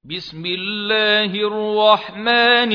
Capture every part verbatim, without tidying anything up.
بسم الله الرحمن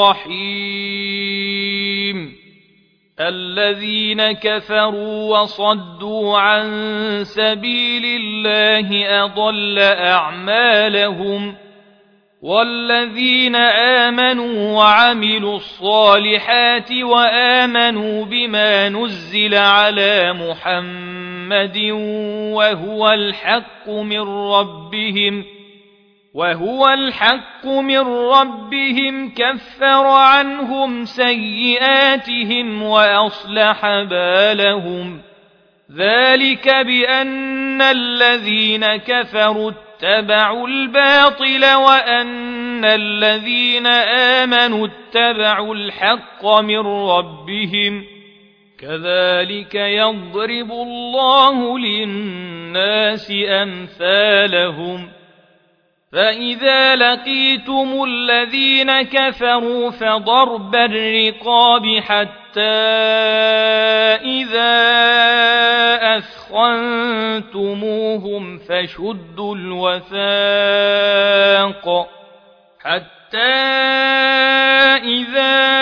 الرحيم الذين كفروا وصدوا عن سبيل الله أضل أعمالهم والذين آمنوا وعملوا الصالحات وآمنوا بما نزل على محمد وهو الحق من ربهم وهو الحق من ربهم كفر عنهم سيئاتهم وأصلح بالهم ذلك بأن الذين كفروا اتبعوا الباطل وأن الذين آمنوا اتبعوا الحق من ربهم كذلك يضرب الله للناس أمثالهم فإذا لقيتم الذين كفروا فضرب الرقاب حتى إذا أثخنتموهم فشدوا الوثاق حتى إذا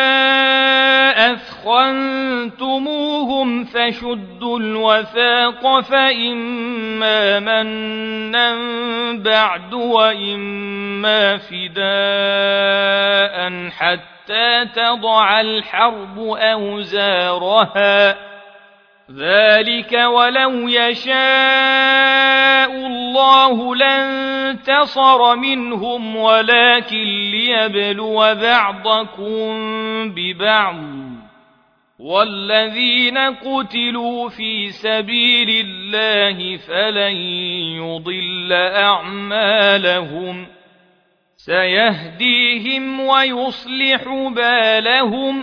أثخنتموهم فشدوا الوثاق فإما منا بعد وإما فداء حتى تضع الحرب أوزارها ذلك ولو يشاء الله لانتصر منهم ولكن ليبلو بعضكم ببعض والذين قتلوا في سبيل الله فلن يضل أعمالهم سيهديهم ويصلح بالهم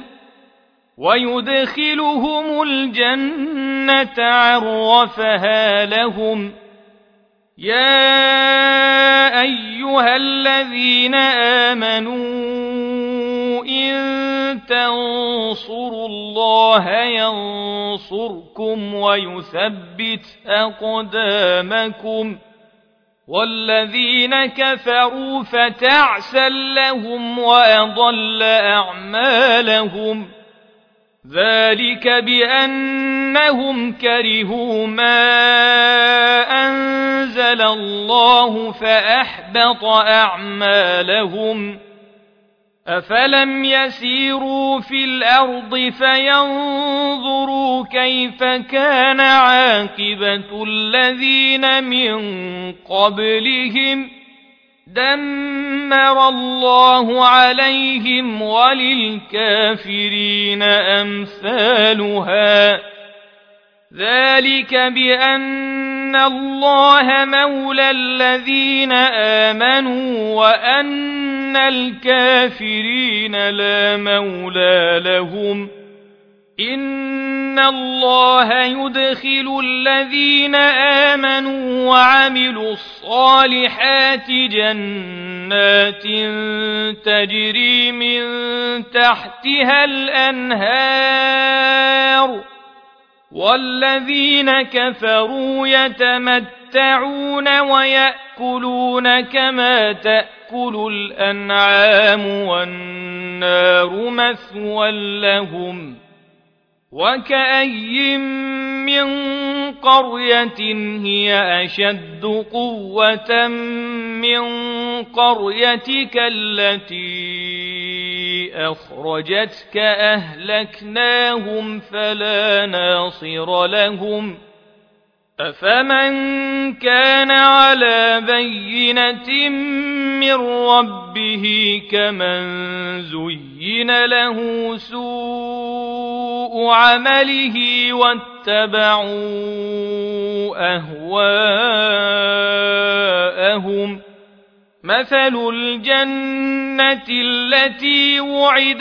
ويدخلهم الجنة عرفها لهم يا أيها الذين آمنوا إن تنصروا الله ينصركم ويثبت أقدامكم والذين كفروا فتعسا لهم وأضل أعمالهم ذلك بأنهم كرهوا ما أنزل الله فأحبط أعمالهم أفلم يسيروا في الأرض فينظروا كيف كان عاقبة الذين من قبلهم دمر الله عليهم وللكافرين أمثالها ذلك بأن الله مولى الذين آمنوا وأن الكافرين لا مولى لهم إن الله يدخل الذين آمنوا وعملوا الصالحات جنات تجري من تحتها الأنهار والذين كفروا يتمتعون ويأكلون كما تأكل الأنعام والنار مثوى لهم وكأي من قرية هي أشد قوة من قريتك التي أخرجتك أهلكناهم فلا ناصر لهم أفمن كان على بينة من ربه كمن زين له سوء عمله واتبعوا أهواءهم مثل الجنة التي وعد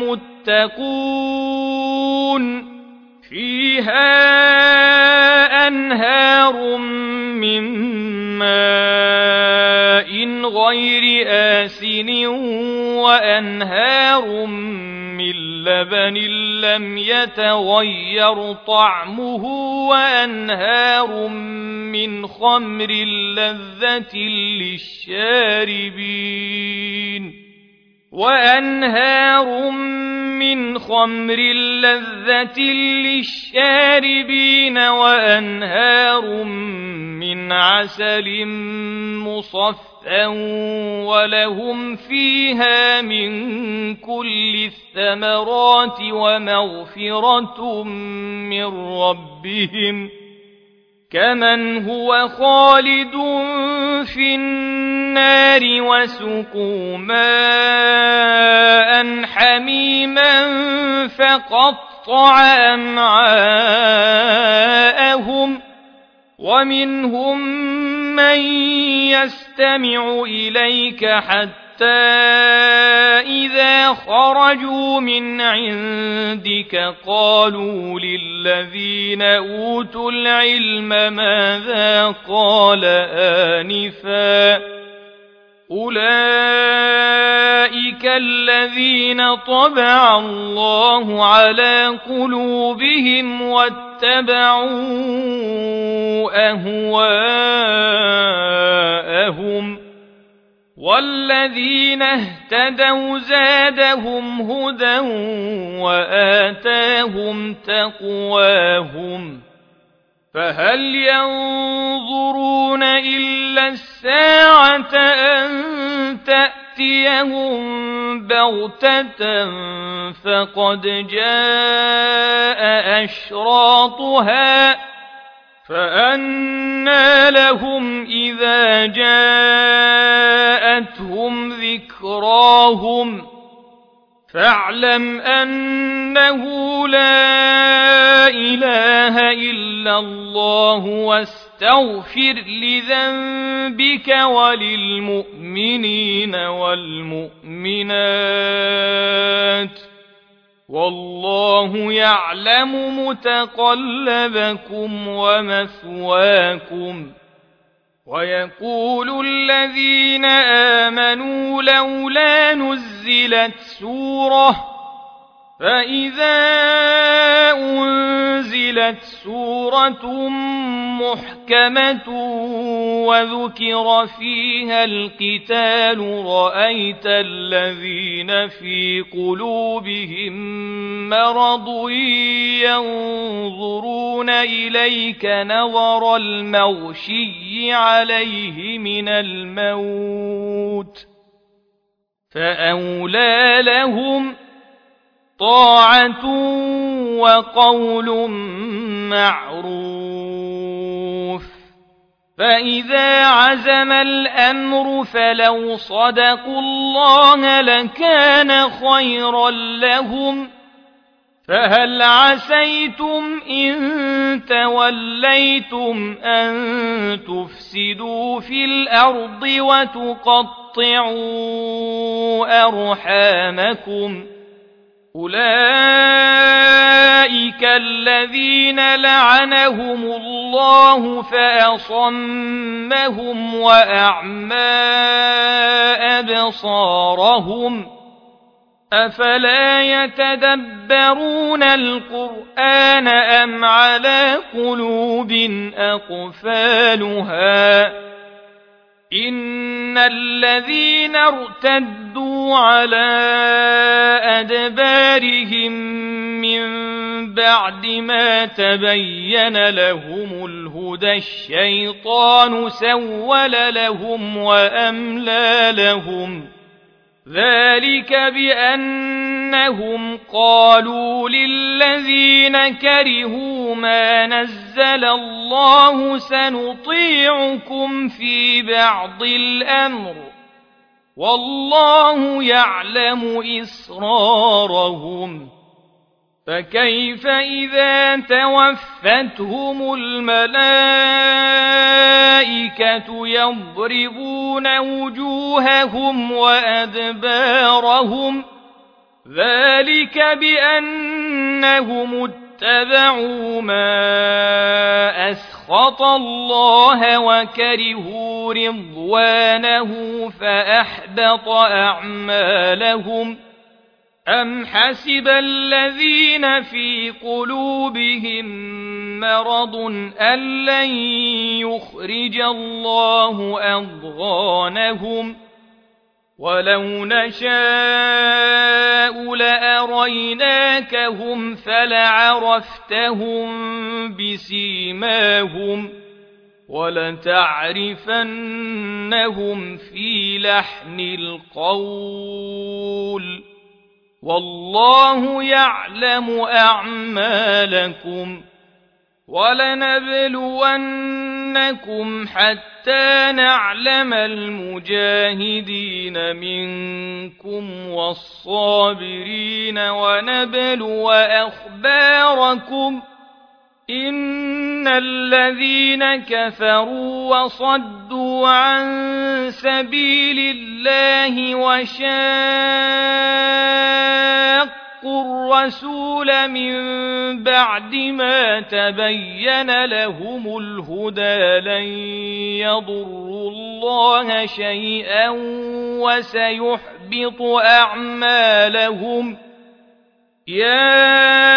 المتقون فيها أنهار من ماء غير آسن وأنهار من لبن لم يتغير طعمه وأنهار من خمر لذة للشاربين وأنهار من خمر لذة للشاربين وأنهار من عسل مصفى ولهم فيها من كل الثمرات ومغفرة من ربهم كمن هو خالد في النار وسقوا ماء حميما فقطع أمعاءهم ومنهم من يستمع إليك حتى إذا خرجوا من عندك قالوا للذين أوتوا العلم ماذا قال آنفا أولئك الذين طبع الله على قلوبهم واتبعوا أهواءهم والذين اهتدوا زادهم هدى وآتاهم تقواهم فهل ينظرون إلا الساعة أن تأتيهم بغتة فقد جاء أشراطها فأنى لهم إذا جاءتهم ذكراهم فاعلم أنه لا إله إلا الله واستغفر لذنبك وللمؤمنين والمؤمنات والله يعلم متقلبكم ومثواكم ويقول الذين آمنوا لولا نزلت سورة فإذا أنزلت سورة محكمة وذكر فيها القتال رأيت الذين في قلوبهم مرض ينظرون إليك نظر المغشي عليه من الموت فأولى لهم طاعة وقول معروف فإذا عزم الأمر فلو صدقوا الله لكان خيرا لهم فهل عسيتم إن توليتم أن تفسدوا في الأرض وتقطعوا أرحامكم أولئك الذين لعنهم الله فأصمهم وأعمى أبصارهم أفلا يتدبرون القرآن أم على قلوب أقفالها إن الذين ارتدوا على أدبارهم من بعد ما تبين لهم الهدى الشيطان سول لهم وأملى لهم ذلك بأنهم قالوا للذين كرهوا ما نزل الله سنطيعكم في بعض الأمر والله يعلم إسرارهم فكيف إذا توفتهم الملائكة يضربون وجوههم وأدبارهم ذلك بأنهم اتبعوا ما أسخط الله وكرهوا رضوانه فأحبط أعمالهم أم حسب الذين في قلوبهم مرض أن لن يخرج الله أضغانهم ولو نشاء لأريناكهم فلعرفتهم بسيماهم ولتعرفنهم في لحن القول والله يعلم أعمالكم ولنبلونكم حتى نعلم المجاهدين منكم والصابرين ونبلو أخباركم إن الذين كفروا وصدوا عن سبيل الله وشاقوا الرسول من بعد ما تبين لهم الهدى لن يضروا الله شيئا وسيحبط أعمالهم يا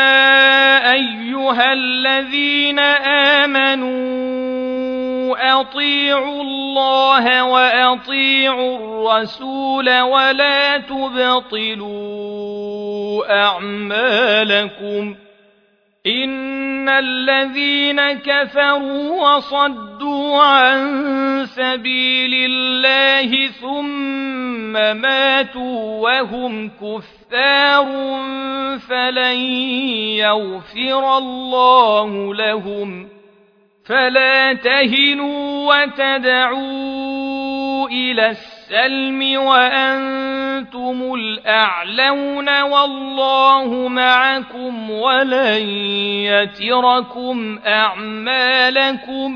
أيها الذين آمنوا أطيعوا الله وأطيعوا الرسول ولا تبطلوا أعمالكم إن الذين كفروا وصدوا عن سبيل الله ثم ماتوا وهم كفار فلن يغفر الله لهم فلا تهنوا وتدعوا إلى السلم وأنتم الأعلون والله معكم ولن يتركم أعمالكم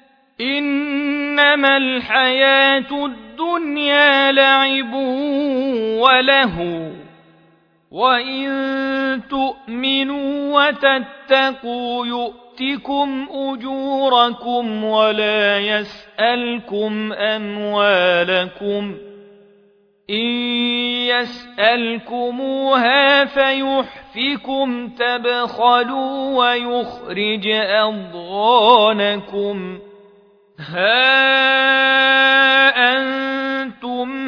إنما الحياة الدنيا لعب وله وإن تؤمنوا وتتقوا يؤتكم أجوركم ولا يسألكم أموالكم إن يسألكموها فيحفكم تبخلوا ويخرج أضغانكم ها أنتم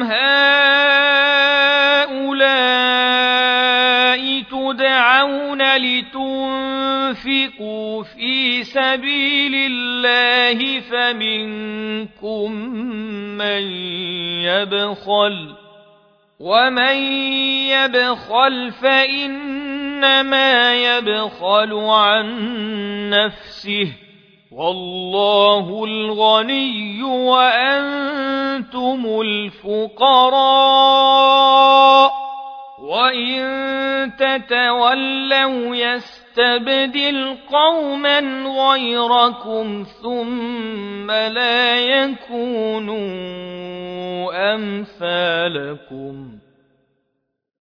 هؤلاء تدعون لتنفقوا في سبيل الله فمنكم من يبخل ومن يبخل فإنما يبخل عن نفسه والله الغني وأنتم الفقراء وإن تتولوا يستبدل قوما غيركم ثم لا يكونوا أمثالكم